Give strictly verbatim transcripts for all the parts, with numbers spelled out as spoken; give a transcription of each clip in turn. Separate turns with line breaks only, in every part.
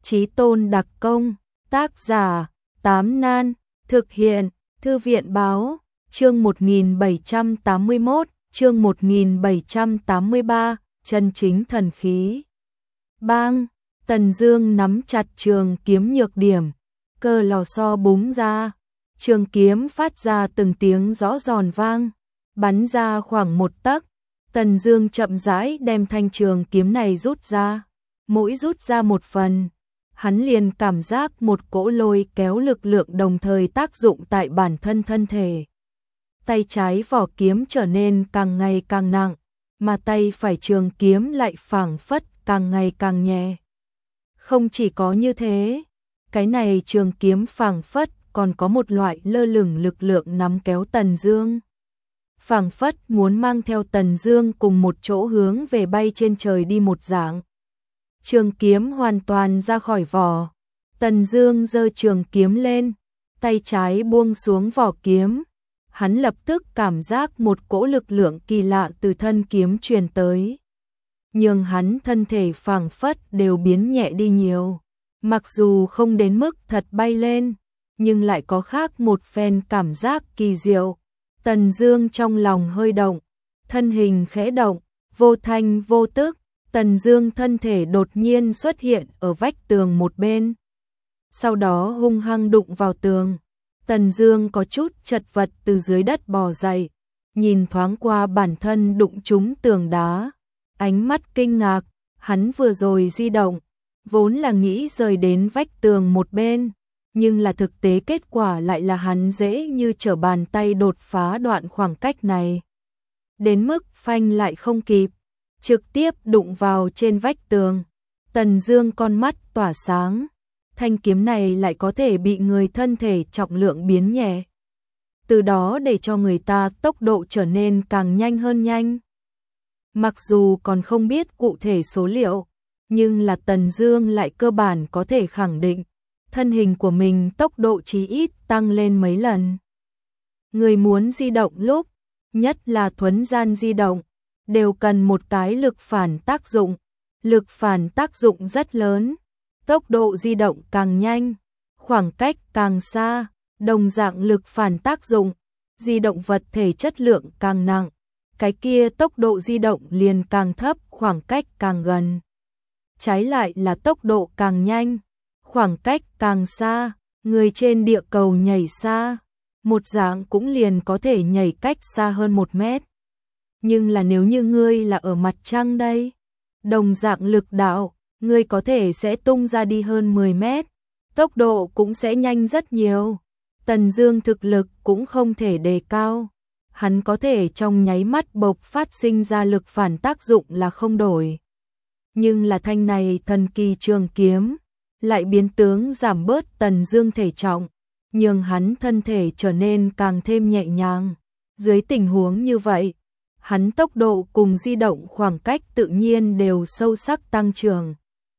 Chí tôn đặc công, tác giả, Tám Nan, thực hiện, Thư viện báo, chương một nghìn bảy trăm tám mươi mốt, chương một nghìn bảy trăm tám mươi ba, chân chính thần khí. Bang, Tần Dương nắm chặt trường kiếm nhược điểm, cơ lò xo búng ra, trường kiếm phát ra từng tiếng rõ giòn vang, bắn ra khoảng một tấc. Tần Dương chậm rãi đem thanh trường kiếm này rút ra, mỗi rút ra một phần, hắn liền cảm giác một cỗ lôi kéo lực lượng đồng thời tác dụng tại bản thân thân thể. Tay trái vỏ kiếm trở nên càng ngày càng nặng, mà tay phải trường kiếm lại phảng phất càng ngày càng nhẹ. Không chỉ có như thế, cái này trường kiếm phảng phất còn có một loại lơ lửng lực lượng nắm kéo Tần Dương. Phảng phất muốn mang theo Tần Dương cùng một chỗ hướng về bay trên trời đi một dạng. Trường kiếm hoàn toàn ra khỏi vỏ, Tần Dương giơ trường kiếm lên, tay trái buông xuống vỏ kiếm, hắn lập tức cảm giác một cỗ lực lượng kỳ lạ từ thân kiếm truyền tới, nhưng hắn thân thể phảng phất đều biến nhẹ đi nhiều, mặc dù không đến mức thật bay lên, nhưng lại có khác một phen cảm giác kỳ diệu. Tần Dương trong lòng hơi động, thân hình khẽ động, vô thanh vô tức, Tần Dương thân thể đột nhiên xuất hiện ở vách tường một bên. Sau đó hung hăng đụng vào tường. Tần Dương có chút chật vật từ dưới đất bò dậy, nhìn thoáng qua bản thân đụng trúng tường đá, ánh mắt kinh ngạc, hắn vừa rồi di động, vốn là nghĩ rời đến vách tường một bên, nhưng là thực tế kết quả lại là hắn dễ như trở bàn tay đột phá đoạn khoảng cách này. Đến mức phanh lại không kịp, trực tiếp đụng vào trên vách tường. Tần Dương con mắt tỏa sáng, thanh kiếm này lại có thể bị người thân thể trọng lượng biến nhẹ, từ đó để cho người ta tốc độ trở nên càng nhanh hơn nhanh. Mặc dù còn không biết cụ thể số liệu, nhưng là Tần Dương lại cơ bản có thể khẳng định, thân hình của mình tốc độ chí ít tăng lên mấy lần. Người muốn di động lúc, nhất là thuấn gian di động, đều cần một cái lực phản tác dụng, lực phản tác dụng rất lớn, tốc độ di động càng nhanh, khoảng cách càng xa, đồng dạng lực phản tác dụng, di động vật thể chất lượng càng nặng, cái kia tốc độ di động liền càng thấp, khoảng cách càng gần. Trái lại là tốc độ càng nhanh, khoảng cách càng xa, người trên địa cầu nhảy xa, một dạng cũng liền có thể nhảy cách xa hơn một mét. Nhưng là nếu như ngươi là ở mặt trăng đây, đồng dạng lực đạo, ngươi có thể sẽ tung ra đi hơn mười mét, tốc độ cũng sẽ nhanh rất nhiều. Tần Dương thực lực cũng không thể đề cao, hắn có thể trong nháy mắt bộc phát sinh ra lực phản tác dụng là không đổi. Nhưng là thanh này thần kỳ trường kiếm, lại biến tướng giảm bớt Tần Dương thể trọng, nhưng hắn thân thể trở nên càng thêm nhẹ nhàng. Dưới tình huống như vậy, hắn tốc độ cùng di động khoảng cách tự nhiên đều sâu sắc tăng trưởng.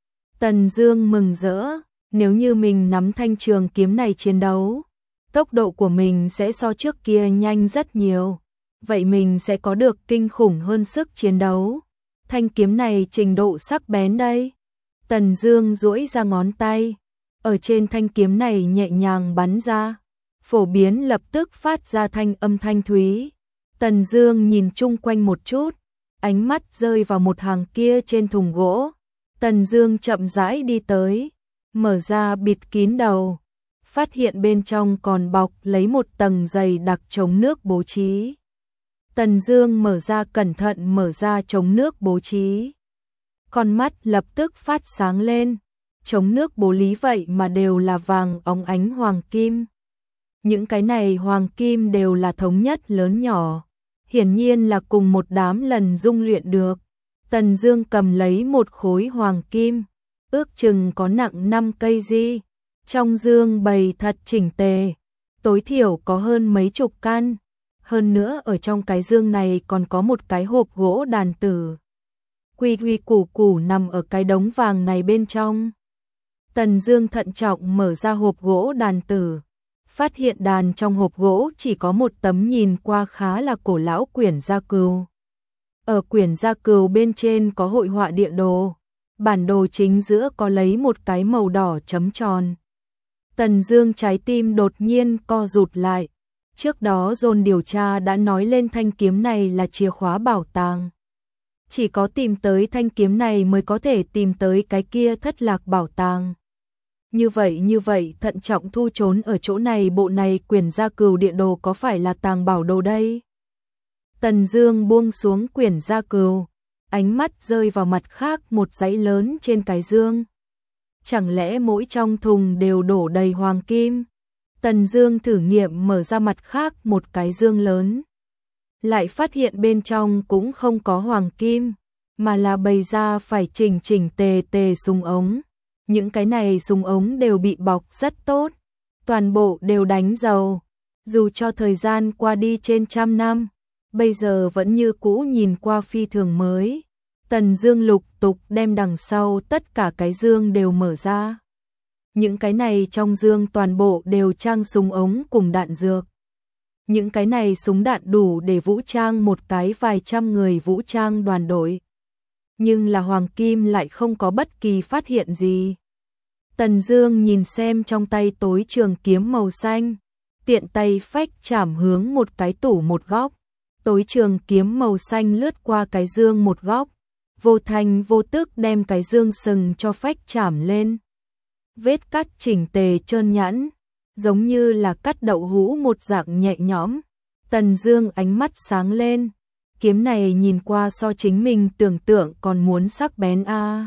Tần Dương mừng rỡ, nếu như mình nắm thanh trường kiếm này chiến đấu, tốc độ của mình sẽ so trước kia nhanh rất nhiều, vậy mình sẽ có được kinh khủng hơn sức chiến đấu. Thanh kiếm này trình độ sắc bén đây. Tần Dương duỗi ra ngón tay, ở trên thanh kiếm này nhẹ nhàng bắn ra, phổ biến lập tức phát ra thanh âm thanh thúy. Tần Dương nhìn chung quanh một chút, ánh mắt rơi vào một hàng kia trên thùng gỗ. Tần Dương chậm rãi đi tới, mở ra bịt kín đầu, phát hiện bên trong còn bọc lấy một tầng dày đặc chống nước bố trí. Tần Dương mở ra cẩn thận mở ra chống nước bố trí. Con mắt lập tức phát sáng lên, chống nước bố lý vậy mà đều là vàng óng ánh hoàng kim. Những cái này hoàng kim đều là thống nhất lớn nhỏ, hiển nhiên là cùng một đám lần dung luyện được. Tần Dương cầm lấy một khối hoàng kim, ước chừng có nặng năm cây di, trong dương bày thật chỉnh tề, tối thiểu có hơn mấy chục căn. Hơn nữa ở trong cái dương này còn có một cái hộp gỗ đàn tử, quy quy củ củ nằm ở cái đống vàng này bên trong. Tần Dương thận trọng mở ra hộp gỗ đàn tử, phát hiện đàn trong hộp gỗ chỉ có một tấm nhìn qua khá là cổ lão quyển gia cừu. Ở quyển gia cừu bên trên có hội họa địa đồ, Bản đồ chính giữa có lấy một cái màu đỏ chấm tròn. Tần Dương trái tim đột nhiên co rụt lại. Trước đó dồn điều tra đã nói lên thanh kiếm này là chìa khóa bảo tàng. Chỉ có tìm tới thanh kiếm này mới có thể tìm tới cái kia thất lạc bảo tàng. Như vậy như vậy thận trọng thu trốn ở chỗ này, bộ này quyển gia cừu địa đồ có phải là tàng bảo đồ đây? Tần Dương buông xuống quyển gia cừu, ánh mắt rơi vào mặt khác một dãy lớn trên cái dương. Chẳng lẽ mỗi trong thùng đều đổ đầy hoàng kim? Tần Dương thử nghiệm mở ra mặt khác một cái dương lớn. Lại phát hiện bên trong cũng không có hoàng kim, mà là bày ra phải chỉnh chỉnh tề tề súng ống. Những cái này súng ống đều bị bọc rất tốt, toàn bộ đều đánh dầu. Dù cho thời gian qua đi trên trăm năm, bây giờ vẫn như cũ nhìn qua phi thường mới. Tần Dương lục tục đem đằng sau tất cả cái dương đều mở ra. Những cái này trong dương toàn bộ đều trang súng ống cùng đạn dược. Những cái này súng đạn đủ để vũ trang một cái vài trăm người vũ trang đoàn đội. Nhưng là hoàng kim lại không có bất kỳ phát hiện gì. Tần Dương nhìn xem trong tay tối trường kiếm màu xanh, tiện tay phách chảm hướng một cái tủ một góc. Tối trường kiếm màu xanh lướt qua cái dương một góc, vô thành vô tức đem cái dương sừng cho phách chảm lên. Vết cắt chỉnh tề trơn nhẵn, giống như là cắt đậu hũ một dạng nhẹ nhõm. Tần Dương ánh mắt sáng lên, kiếm này nhìn qua so chính mình tưởng tượng còn muốn sắc bén a. À.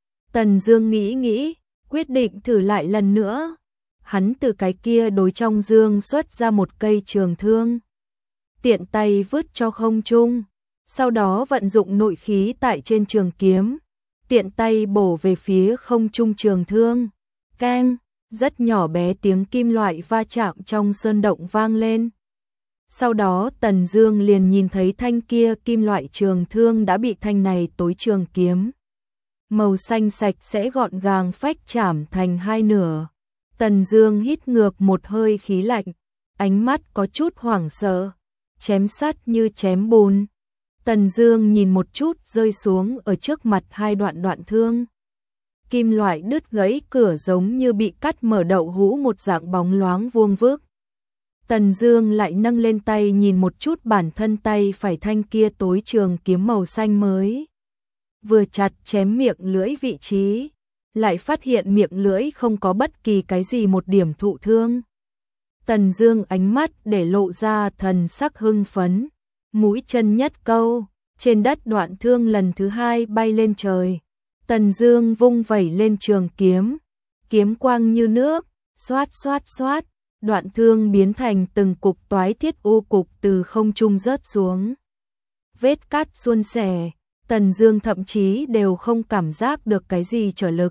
Tần Dương nghĩ nghĩ, quyết định thử lại lần nữa. Hắn từ cái kia đối trong dương xuất ra một cây trường thương, tiện tay vứt cho không trung, sau đó vận dụng nội khí tại trên trường kiếm, tiện tay bổ về phía không trung trường thương. Keng, rất nhỏ bé tiếng kim loại va chạm trong sơn động vang lên. Sau đó Tần Dương liền nhìn thấy thanh kia kim loại trường thương đã bị thanh này tối trường kiếm màu xanh sạch sẽ gọn gàng phách chảm thành hai nửa. Tần Dương hít ngược một hơi khí lạnh, ánh mắt có chút hoảng sợ, chém sắt như chém bùn. Tần Dương nhìn một chút rơi xuống ở trước mặt hai đoạn đoạn thương. Kim loại đứt gãy cửa giống như bị cắt mở đậu hũ một dạng bóng loáng vuông vức. Tần Dương lại nâng lên tay nhìn một chút bản thân tay phải thanh kia tối trường kiếm màu xanh mới. Vừa chặt chém miệng lưỡi vị trí, lại phát hiện miệng lưỡi không có bất kỳ cái gì một điểm thụ thương. Tần Dương ánh mắt để lộ ra thần sắc hưng phấn, mũi chân nhất câu, trên đất đoạn thương lần thứ hai bay lên trời. Tần Dương vung vẩy lên trường kiếm, kiếm quang như nước, xoát xoát xoát, đoạn thương biến thành từng cục toái thiết u cục từ không trung rớt xuống. Vết cắt suôn sẻ, Tần Dương thậm chí đều không cảm giác được cái gì trở lực.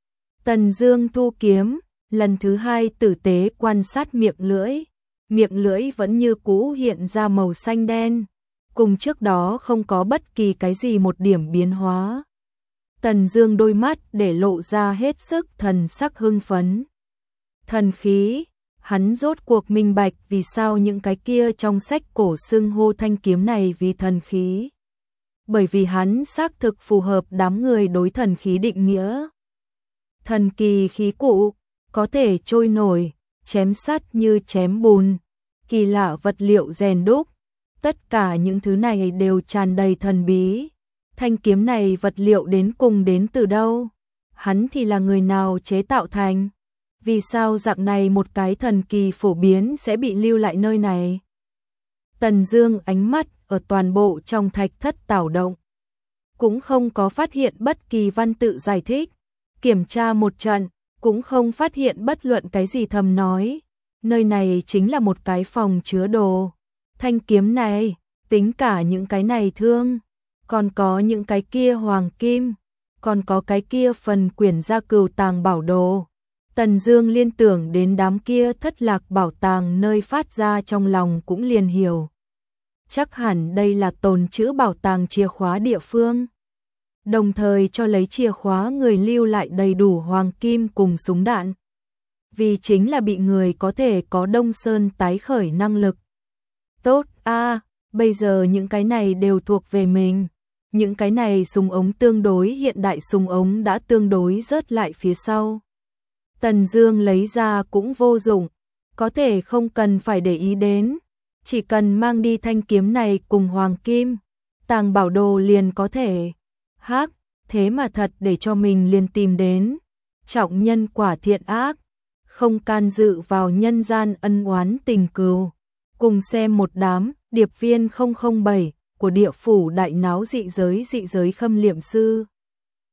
Tần Dương thu kiếm, lần thứ hai tử tế quan sát miệng lưỡi, miệng lưỡi vẫn như cũ hiện ra màu xanh đen, cùng trước đó không có bất kỳ cái gì một điểm biến hóa. Tần Dương đôi mắt để lộ ra hết sức thần sắc hưng phấn. Thần khí, hắn rốt cuộc minh bạch vì sao những cái kia trong sách cổ xưng hô thanh kiếm này vì thần khí. Bởi vì hắn xác thực phù hợp đám người đối thần khí định nghĩa. Thần kỳ khí cụ, có thể trôi nổi, chém sắt như chém bùn, kỳ lạ vật liệu rèn đúc, tất cả những thứ này đều tràn đầy thần bí. Thanh kiếm này vật liệu đến cùng đến từ đâu? Hắn thì là người nào chế tạo thành? Vì sao dạng này một cái thần kỳ phổ biến sẽ bị lưu lại nơi này? Tần Dương ánh mắt ở toàn bộ trong thạch thất tảo động, cũng không có phát hiện bất kỳ văn tự giải thích. Kiểm tra một trận, cũng không phát hiện bất luận cái gì thầm nói. Nơi này chính là một cái phòng chứa đồ. Thanh kiếm này, tính cả những cái này thương, còn có những cái kia hoàng kim, còn có cái kia phần quyển gia cừu tàng bảo đồ. Tần Dương liên tưởng đến đám kia thất lạc bảo tàng nơi phát ra trong lòng cũng liền hiểu. Chắc hẳn đây là tồn trữ bảo tàng chìa khóa địa phương. Đồng thời cho lấy chìa khóa người lưu lại đầy đủ hoàng kim cùng súng đạn. Vì chính là bị người có thể có Đông Sơn tái khởi năng lực. Tốt a, à, bây giờ những cái này đều thuộc về mình. những cái này súng ống tương đối hiện đại, súng ống đã tương đối rớt lại phía sau. Tần Dương lấy ra cũng vô dụng, có thể không cần phải để ý đến, chỉ cần mang đi thanh kiếm này cùng hoàng kim, tàng bảo đồ liền có thể. Hắc, thế mà thật để cho mình liền tìm đến. Trọng nhân quả thiện ác, không can dự vào nhân gian ân oán tình cừu. Cùng xem một đám điệp viên không không bảy của địa phủ đại náo dị giới dị giới khâm liệm sư.